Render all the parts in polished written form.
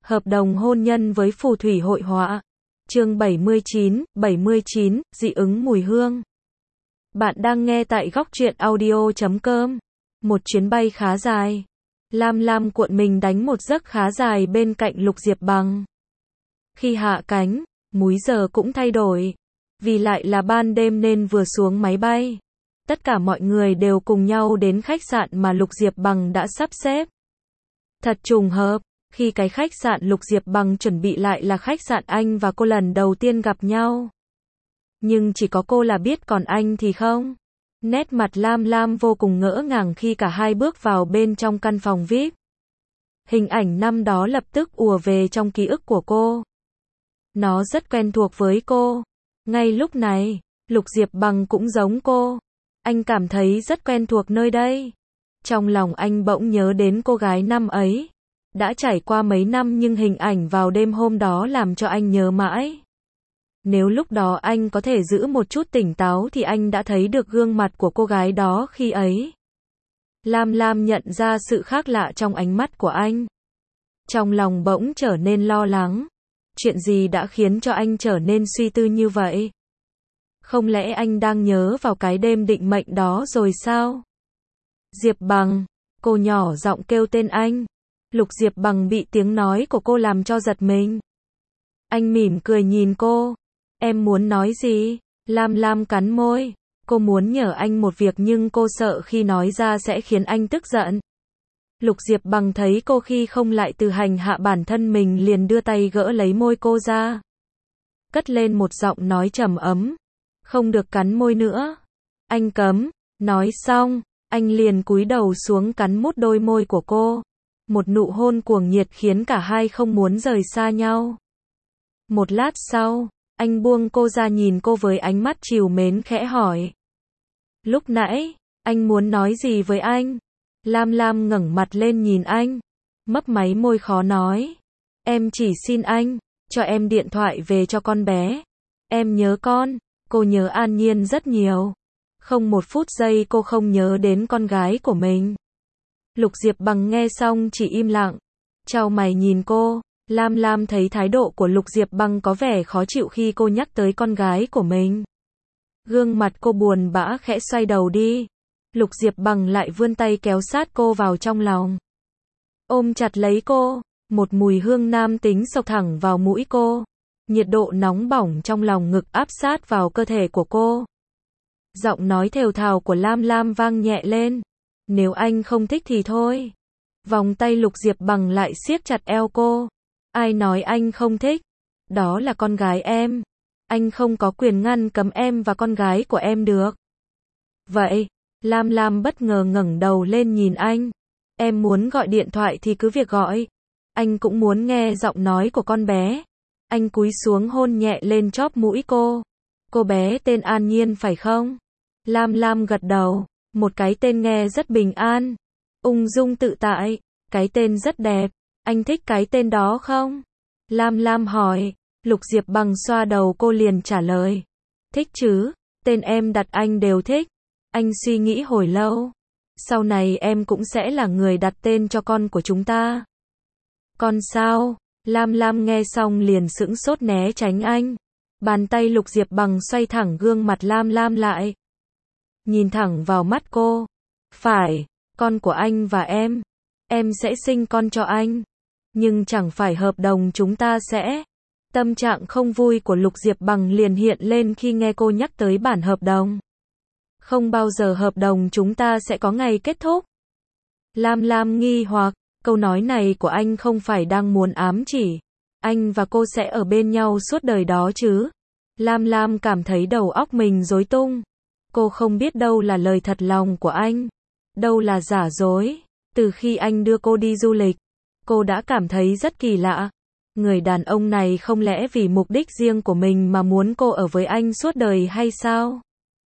Hợp đồng hôn nhân với phù thủy hội họa. Chương 79, dị ứng mùi hương. Bạn đang nghe tại góc truyện audio.com. Một chuyến bay khá dài. Lam Lam cuộn mình đánh một giấc khá dài bên cạnh Lục Diệp Bằng. Khi hạ cánh, múi giờ cũng thay đổi. Vì lại là ban đêm nên vừa xuống máy bay, tất cả mọi người đều cùng nhau đến khách sạn mà Lục Diệp Bằng đã sắp xếp. Thật trùng hợp, khi cái khách sạn Lục Diệp Bằng chuẩn bị lại là khách sạn anh và cô lần đầu tiên gặp nhau. Nhưng chỉ có cô là biết, còn anh thì không. Nét mặt Lam Lam vô cùng ngỡ ngàng khi cả hai bước vào bên trong căn phòng VIP. Hình ảnh năm đó lập tức ùa về trong ký ức của cô. Nó rất quen thuộc với cô. Ngay lúc này, Lục Diệp Bằng cũng giống cô. Anh cảm thấy rất quen thuộc nơi đây. Trong lòng anh bỗng nhớ đến cô gái năm ấy. Đã trải qua mấy năm nhưng hình ảnh vào đêm hôm đó làm cho anh nhớ mãi. Nếu lúc đó anh có thể giữ một chút tỉnh táo thì anh đã thấy được gương mặt của cô gái đó khi ấy. Lam Lam nhận ra sự khác lạ trong ánh mắt của anh. Trong lòng bỗng trở nên lo lắng. Chuyện gì đã khiến cho anh trở nên suy tư như vậy? Không lẽ anh đang nhớ vào cái đêm định mệnh đó rồi sao? Diệp Bằng, cô nhỏ giọng kêu tên anh. Lục Diệp Bằng bị tiếng nói của cô làm cho giật mình. Anh mỉm cười nhìn cô. Em muốn nói gì? Lam Lam cắn môi. Cô muốn nhờ anh một việc nhưng cô sợ khi nói ra sẽ khiến anh tức giận. Lục Diệp Bằng thấy cô khi không lại từ hành hạ bản thân mình liền đưa tay gỡ lấy môi cô ra. Cất lên một giọng nói trầm ấm. Không được cắn môi nữa. Anh cấm. Nói xong, anh liền cúi đầu xuống cắn mút đôi môi của cô. Một nụ hôn cuồng nhiệt khiến cả hai không muốn rời xa nhau. Một lát sau, anh buông cô ra nhìn cô với ánh mắt trìu mến khẽ hỏi. Lúc nãy, anh muốn nói gì với anh? Lam Lam ngẩng mặt lên nhìn anh. Mấp máy môi khó nói. Em chỉ xin anh, cho em điện thoại về cho con bé. Em nhớ con, cô nhớ An Nhiên rất nhiều. Không một phút giây cô không nhớ đến con gái của mình. Lục Diệp Bằng nghe xong chỉ im lặng. Chau mày nhìn cô. Lam Lam thấy thái độ của Lục Diệp Bằng có vẻ khó chịu khi cô nhắc tới con gái của mình. Gương mặt cô buồn bã khẽ xoay đầu đi. Lục Diệp Bằng lại vươn tay kéo sát cô vào trong lòng. Ôm chặt lấy cô. Một mùi hương nam tính xộc thẳng vào mũi cô. Nhiệt độ nóng bỏng trong lòng ngực áp sát vào cơ thể của cô. Giọng nói thều thào của Lam Lam vang nhẹ lên. Nếu anh không thích thì thôi. Vòng tay Lục Diệp Bằng lại siết chặt eo cô. Ai nói anh không thích? Đó là con gái em. Anh không có quyền ngăn cấm em và con gái của em được. Vậy, Lam Lam bất ngờ ngẩng đầu lên nhìn anh. Em muốn gọi điện thoại thì cứ việc gọi. Anh cũng muốn nghe giọng nói của con bé. Anh cúi xuống hôn nhẹ lên chóp mũi cô. Cô bé tên An Nhiên phải không? Lam Lam gật đầu. Một cái tên nghe rất bình an. Ung dung tự tại. Cái tên rất đẹp. Anh thích cái tên đó không? Lam Lam hỏi. Lục Diệp Bằng xoa đầu cô liền trả lời. Thích chứ, tên em đặt anh đều thích. Anh suy nghĩ hồi lâu. Sau này em cũng sẽ là người đặt tên cho con của chúng ta. Con sao? Lam Lam nghe xong liền sững sốt né tránh anh. Bàn tay Lục Diệp Bằng xoay thẳng gương mặt Lam Lam lại. Nhìn thẳng vào mắt cô. Phải, con của anh và em sẽ sinh con cho anh. Nhưng chẳng phải hợp đồng chúng ta sẽ. Tâm trạng không vui của Lục Diệp Bằng liền hiện lên khi nghe cô nhắc tới bản hợp đồng. Không bao giờ hợp đồng chúng ta sẽ có ngày kết thúc. Lam Lam nghi hoặc, câu nói này của anh không phải đang muốn ám chỉ anh và cô sẽ ở bên nhau suốt đời đó chứ? Lam Lam cảm thấy đầu óc mình rối tung. Cô không biết đâu là lời thật lòng của anh, đâu là giả dối. Từ khi anh đưa cô đi du lịch, cô đã cảm thấy rất kỳ lạ. Người đàn ông này không lẽ vì mục đích riêng của mình mà muốn cô ở với anh suốt đời hay sao?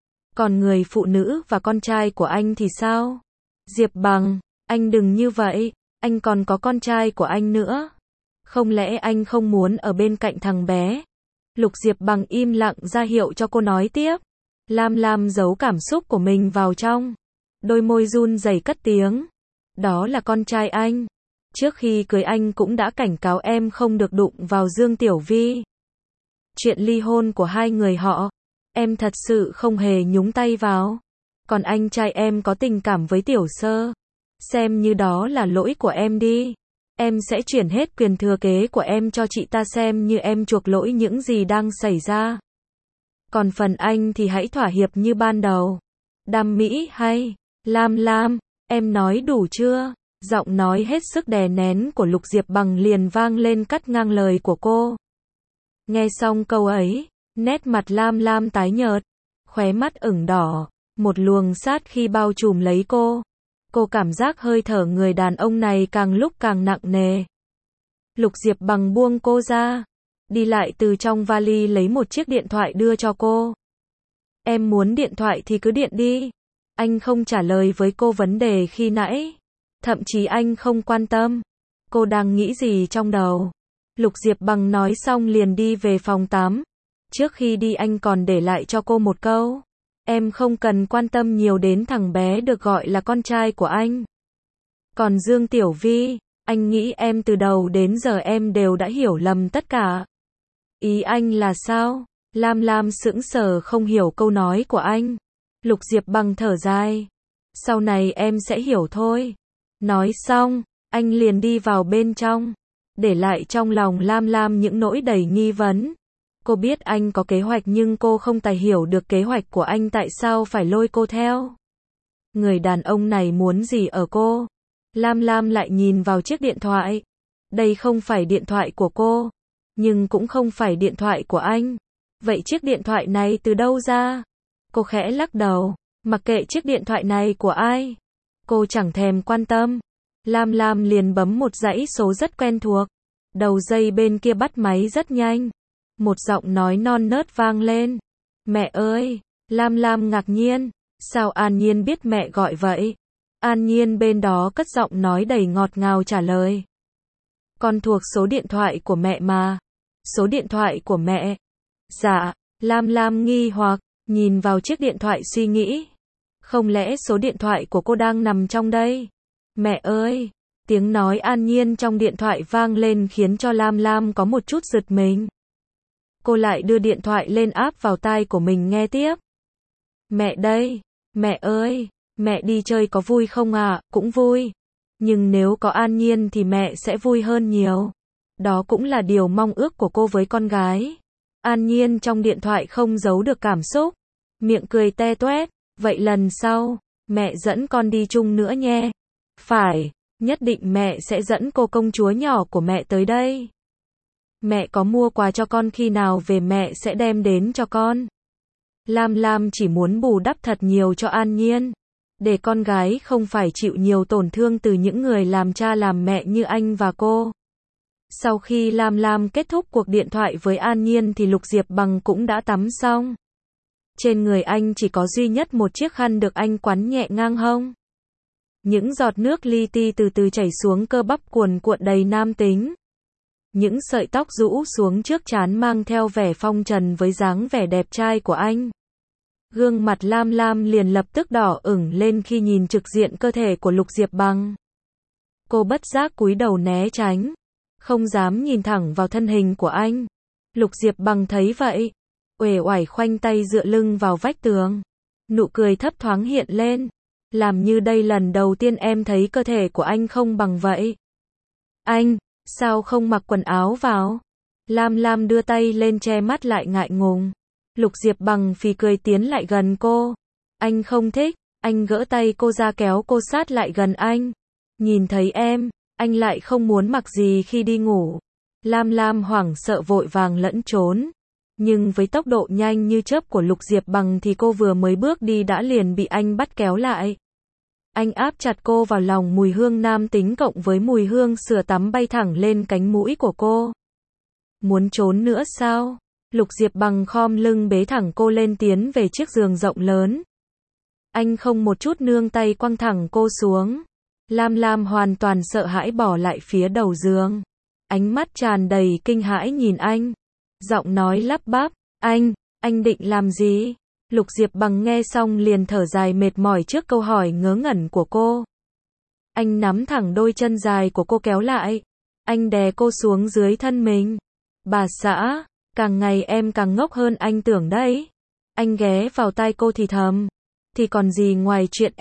Còn người phụ nữ và con trai của anh thì sao? Diệp Bằng, anh đừng như vậy, anh còn có con trai của anh nữa. Không lẽ anh không muốn ở bên cạnh thằng bé? Lục Diệp Bằng im lặng ra hiệu cho cô nói tiếp. Lam Lam giấu cảm xúc của mình vào trong. Đôi môi run rẩy cất tiếng. Đó là con trai anh. Trước khi cưới anh cũng đã cảnh cáo em không được đụng vào Dương Tiểu Vi. Chuyện ly hôn của hai người họ, em thật sự không hề nhúng tay vào. Còn anh trai em có tình cảm với Tiểu Sơ, xem như đó là lỗi của em đi. Em sẽ chuyển hết quyền thừa kế của em cho chị ta xem như em chuộc lỗi những gì đang xảy ra. Còn phần anh thì hãy thỏa hiệp như ban đầu. Đam mỹ hay, Lam Lam, em nói đủ chưa? Giọng nói hết sức đè nén của Lục Diệp Bằng liền vang lên cắt ngang lời của cô. Nghe xong câu ấy, nét mặt Lam Lam tái nhợt, khóe mắt ửng đỏ, một luồng sát khí bao trùm lấy cô. Cô cảm giác hơi thở người đàn ông này càng lúc càng nặng nề. Lục Diệp Bằng buông cô ra, đi lại từ trong vali lấy một chiếc điện thoại đưa cho cô. Em muốn điện thoại thì cứ điện đi. Anh không trả lời với cô vấn đề khi nãy. Thậm chí anh không quan tâm cô đang nghĩ gì trong đầu. Lục Diệp Bằng nói xong liền đi về phòng tắm. Trước khi đi anh còn để lại cho cô một câu. Em không cần quan tâm nhiều đến thằng bé được gọi là con trai của anh. Còn Dương Tiểu Vi, anh nghĩ em từ đầu đến giờ em đều đã hiểu lầm tất cả. Ý anh là sao? Lam Lam sững sờ không hiểu câu nói của anh. Lục Diệp Bằng thở dài. Sau này em sẽ hiểu thôi. Nói xong, anh liền đi vào bên trong, để lại trong lòng Lam Lam những nỗi đầy nghi vấn. Cô biết anh có kế hoạch nhưng cô không tài hiểu được kế hoạch của anh tại sao phải lôi cô theo. Người đàn ông này muốn gì ở cô? Lam Lam lại nhìn vào chiếc điện thoại. Đây không phải điện thoại của cô, nhưng cũng không phải điện thoại của anh. Vậy chiếc điện thoại này từ đâu ra? Cô khẽ lắc đầu, mặc kệ chiếc điện thoại này của ai. Cô chẳng thèm quan tâm. Lam Lam liền bấm một dãy số rất quen thuộc. Đầu dây bên kia bắt máy rất nhanh. Một giọng nói non nớt vang lên. Mẹ ơi! Lam Lam ngạc nhiên. Sao An Nhiên biết mẹ gọi vậy? An Nhiên bên đó cất giọng nói đầy ngọt ngào trả lời. Con thuộc số điện thoại của mẹ mà. Số điện thoại của mẹ? Dạ. Lam Lam nghi hoặc, nhìn vào chiếc điện thoại suy nghĩ. Không lẽ số điện thoại của cô đang nằm trong đây? Mẹ ơi! Tiếng nói An Nhiên trong điện thoại vang lên khiến cho Lam Lam có một chút giật mình. Cô lại đưa điện thoại lên áp vào tai của mình nghe tiếp. Mẹ đây! Mẹ ơi! Mẹ đi chơi có vui không ạ? Cũng vui. Nhưng nếu có An Nhiên thì mẹ sẽ vui hơn nhiều. Đó cũng là điều mong ước của cô với con gái. An Nhiên trong điện thoại không giấu được cảm xúc. Miệng cười te toét. Vậy lần sau, mẹ dẫn con đi chung nữa nhé. Phải, nhất định mẹ sẽ dẫn cô công chúa nhỏ của mẹ tới đây. Mẹ có mua quà cho con khi nào về mẹ sẽ đem đến cho con. Lam Lam chỉ muốn bù đắp thật nhiều cho An Nhiên. Để con gái không phải chịu nhiều tổn thương từ những người làm cha làm mẹ như anh và cô. Sau khi Lam Lam kết thúc cuộc điện thoại với An Nhiên thì Lục Diệp Bằng cũng đã tắm xong. Trên người anh chỉ có duy nhất một chiếc khăn được anh quắn nhẹ ngang hông. Những giọt nước li ti từ từ chảy xuống cơ bắp cuồn cuộn đầy nam tính. Những sợi tóc rũ xuống trước trán mang theo vẻ phong trần với dáng vẻ đẹp trai của anh. Gương mặt Lam Lam liền lập tức đỏ ửng lên khi nhìn trực diện cơ thể của Lục Diệp Bằng. Cô bất giác cúi đầu né tránh, không dám nhìn thẳng vào thân hình của anh. Lục Diệp Bằng thấy vậy, uể oải khoanh tay dựa lưng vào vách tường. Nụ cười thấp thoáng hiện lên. Làm như đây lần đầu tiên em thấy cơ thể của anh không bằng vậy. Anh, sao không mặc quần áo vào? Lam Lam đưa tay lên che mắt lại ngại ngùng. Lục Diệp Bằng phì cười tiến lại gần cô. Anh không thích. Anh gỡ tay cô ra kéo cô sát lại gần anh. Nhìn thấy em, anh lại không muốn mặc gì khi đi ngủ. Lam Lam hoảng sợ vội vàng lẫn trốn. Nhưng với tốc độ nhanh như chớp của Lục Diệp Bằng thì cô vừa mới bước đi đã liền bị anh bắt kéo lại. Anh áp chặt cô vào lòng, mùi hương nam tính cộng với mùi hương sữa tắm bay thẳng lên cánh mũi của cô. Muốn trốn nữa sao? Lục Diệp Bằng khom lưng bế thẳng cô lên tiến về chiếc giường rộng lớn. Anh không một chút nương tay quăng thẳng cô xuống. Lam Lam hoàn toàn sợ hãi bỏ lại phía đầu giường. Ánh mắt tràn đầy kinh hãi nhìn anh. Giọng nói lắp bắp, anh định làm gì? Lục Diệp Bằng nghe xong liền thở dài mệt mỏi trước câu hỏi ngớ ngẩn của cô. Anh nắm thẳng đôi chân dài của cô kéo lại. Anh đè cô xuống dưới thân mình. Bà xã, càng ngày em càng ngốc hơn anh tưởng đấy. Anh ghé vào tai cô thì thầm. Thì còn gì ngoài chuyện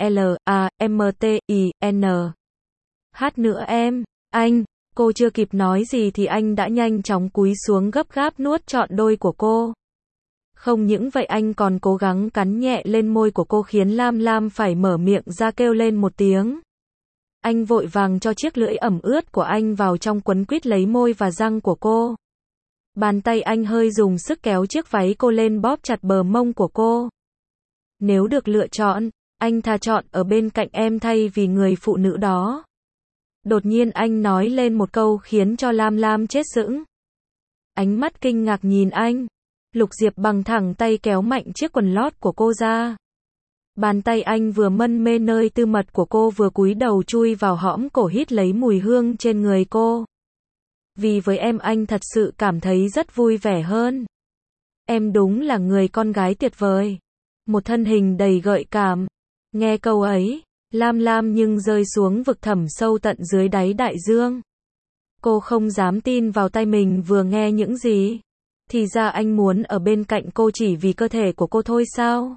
LAMTIN hát nữa em, anh. Cô chưa kịp nói gì thì anh đã nhanh chóng cúi xuống gấp gáp nuốt trọn đôi của cô. Không những vậy anh còn cố gắng cắn nhẹ lên môi của cô khiến Lam Lam phải mở miệng ra kêu lên một tiếng. Anh vội vàng cho chiếc lưỡi ẩm ướt của anh vào trong quấn quýt lấy môi và răng của cô. Bàn tay anh hơi dùng sức kéo chiếc váy cô lên bóp chặt bờ mông của cô. Nếu được lựa chọn, anh thà chọn ở bên cạnh em thay vì người phụ nữ đó. Đột nhiên anh nói lên một câu khiến cho Lam Lam chết sững. Ánh mắt kinh ngạc nhìn anh. Lục Diệp bằng thẳng tay kéo mạnh chiếc quần lót của cô ra. Bàn tay anh vừa mân mê nơi tư mật của cô vừa cúi đầu chui vào hõm cổ hít lấy mùi hương trên người cô. Vì với em anh thật sự cảm thấy rất vui vẻ hơn. Em đúng là người con gái tuyệt vời. Một thân hình đầy gợi cảm. Nghe câu ấy, Lam Lam nhưng rơi xuống vực thẳm sâu tận dưới đáy đại dương. Cô không dám tin vào tai mình vừa nghe những gì. Thì ra anh muốn ở bên cạnh cô chỉ vì cơ thể của cô thôi sao?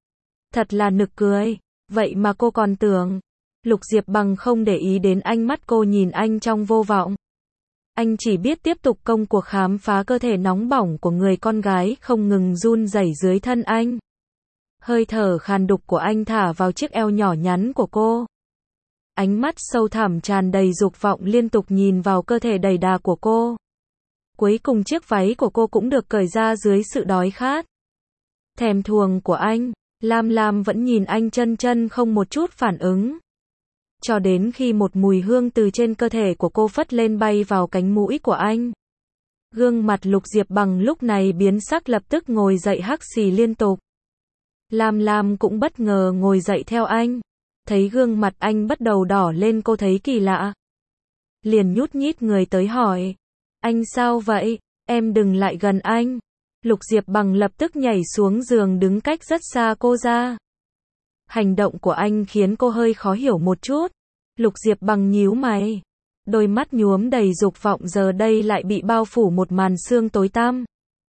Thật là nực cười. Vậy mà cô còn tưởng. Lục Diệp bằng không để ý đến ánh mắt cô nhìn anh trong vô vọng. Anh chỉ biết tiếp tục công cuộc khám phá cơ thể nóng bỏng của người con gái không ngừng run rẩy dưới thân anh. Hơi thở khàn đục của anh thả vào chiếc eo nhỏ nhắn của cô. Ánh mắt sâu thẳm tràn đầy dục vọng liên tục nhìn vào cơ thể đầy đà của cô. Cuối cùng chiếc váy của cô cũng được cởi ra dưới sự đói khát. Thèm thuồng của anh, Lam Lam vẫn nhìn anh chân chân không một chút phản ứng. Cho đến khi một mùi hương từ trên cơ thể của cô phất lên bay vào cánh mũi của anh. Gương mặt Lục Diệp bằng lúc này biến sắc lập tức ngồi dậy hắc xì liên tục. Lam Lam cũng bất ngờ ngồi dậy theo anh. Thấy gương mặt anh bắt đầu đỏ lên cô thấy kỳ lạ. Liền nhút nhít người tới hỏi. Anh sao vậy? Em đừng lại gần anh. Lục Diệp bằng lập tức nhảy xuống giường đứng cách rất xa cô ra. Hành động của anh khiến cô hơi khó hiểu một chút. Lục Diệp bằng nhíu mày. Đôi mắt nhuốm đầy dục vọng giờ đây lại bị bao phủ một màn sương tối tăm.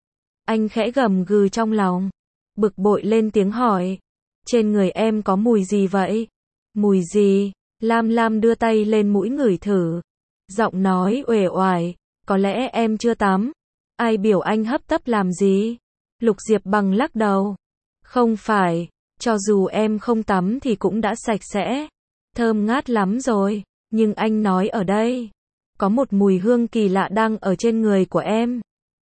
Anh khẽ gầm gừ trong lòng. Bực bội lên tiếng hỏi. Trên người em có mùi gì vậy? Mùi gì? Lam Lam đưa tay lên mũi ngửi thử. Giọng nói uể oải. Có lẽ em chưa tắm. Ai biểu anh hấp tấp làm gì? Lục Diệp bằng lắc đầu. Không phải. Cho dù em không tắm thì cũng đã sạch sẽ. Thơm ngát lắm rồi. Nhưng anh nói ở đây. Có một mùi hương kỳ lạ đang ở trên người của em.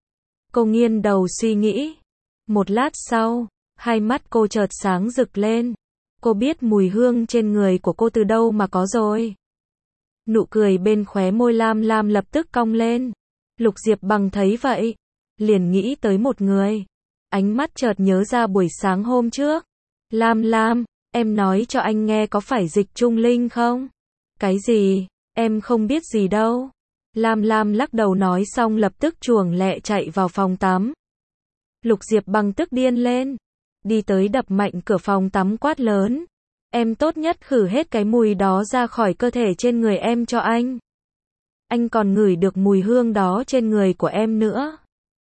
Cô nghiêng đầu suy nghĩ. Một lát sau, hai mắt cô chợt sáng rực lên. Cô biết mùi hương trên người của cô từ đâu mà có rồi. Nụ cười bên khóe môi Lam Lam lập tức cong lên. Lục Diệp bằng thấy vậy. Liền nghĩ tới một người. Ánh mắt chợt nhớ ra buổi sáng hôm trước. Lam Lam, em nói cho anh nghe có phải Dịch Trung Linh không? Cái gì? Em không biết gì đâu. Lam Lam lắc đầu nói xong lập tức chuồng lẹ chạy vào phòng tắm. Lục Diệp bằng tức điên lên. Đi tới đập mạnh cửa phòng tắm quát lớn. Em tốt nhất khử hết cái mùi đó ra khỏi cơ thể trên người em cho anh. Anh còn ngửi được mùi hương đó trên người của em nữa.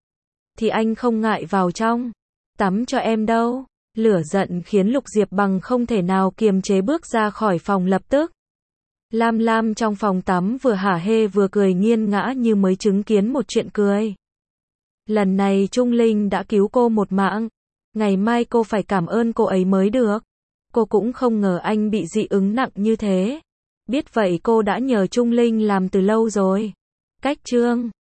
Thì anh không ngại vào trong tắm cho em đâu. Lửa giận khiến Lục Diệp bằng không thể nào kiềm chế bước ra khỏi phòng lập tức. Lam Lam trong phòng tắm vừa hả hê vừa cười nghiêng ngã như mới chứng kiến một chuyện cười. Lần này Trung Linh đã cứu cô một mạng. Ngày mai cô phải cảm ơn cô ấy mới được. Cô cũng không ngờ anh bị dị ứng nặng như thế. Biết vậy cô đã nhờ Trung Linh làm từ lâu rồi. Cách chương